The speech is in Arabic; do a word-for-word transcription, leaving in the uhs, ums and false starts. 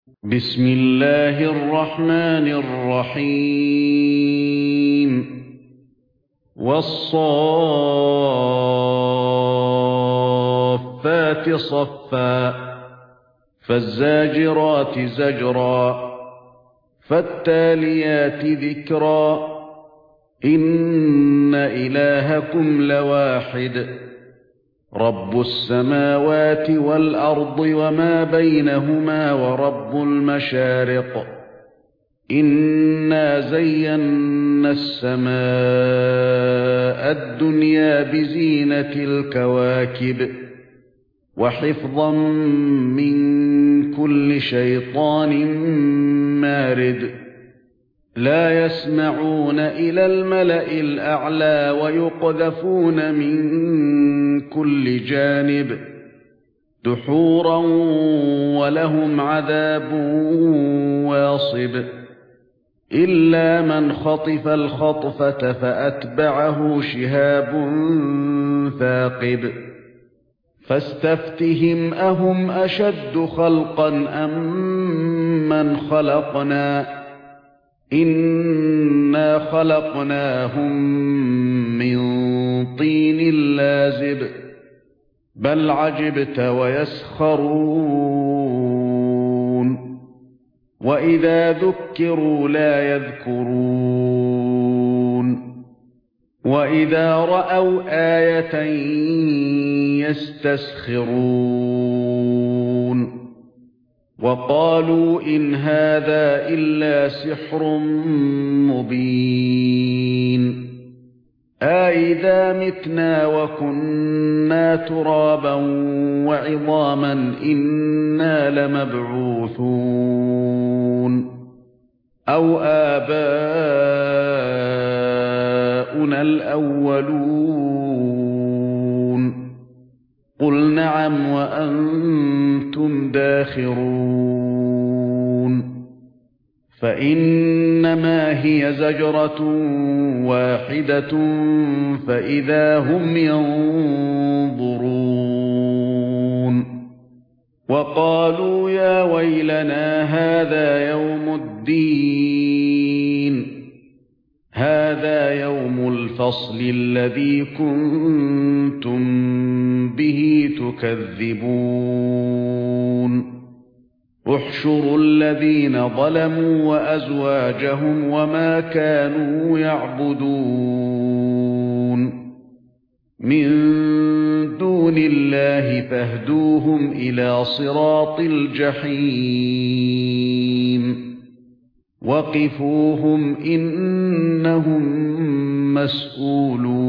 بسم الله الرحمن الرحيم والصافات صفا فالزاجرات زجرا فالتاليات ذكرا إن إلهكم لواحد رب السماوات والأرض وما بينهما ورب المشارق إنا زينا السماء الدنيا بزينة الكواكب وحفظا من كل شيطان مارد لا يسمعون إلى الملأ الأعلى ويقذفون من كل جانب دحورا ولهم عذاب واصب إلا من خطف الخطفة فأتبعه شهاب ثاقب فاستفتهم أهم أشد خلقا أم من خلقنا إنا خلقناهم من طين لازب بل عجبت ويسخرون وإذا ذكروا لا يذكرون وإذا رأوا آية يستسخرون وقالوا إن هذا إلا سحر مبين أإذا متنا وكنا ترابا وعظاما إنا لمبعوثون أو آباؤنا الأولون قل نعم وأنتم داخرون فإنما هي زجرة واحدة فإذا هم ينظرون وقالوا يا ويلنا هذا يوم الدين هذا يوم الفصل الذي كنتم به تكذبون احشروا الذين ظلموا وأزواجهم وما كانوا يعبدون من دون الله فاهدوهم إلى صراط الجحيم وقفوهم إنهم مسؤولون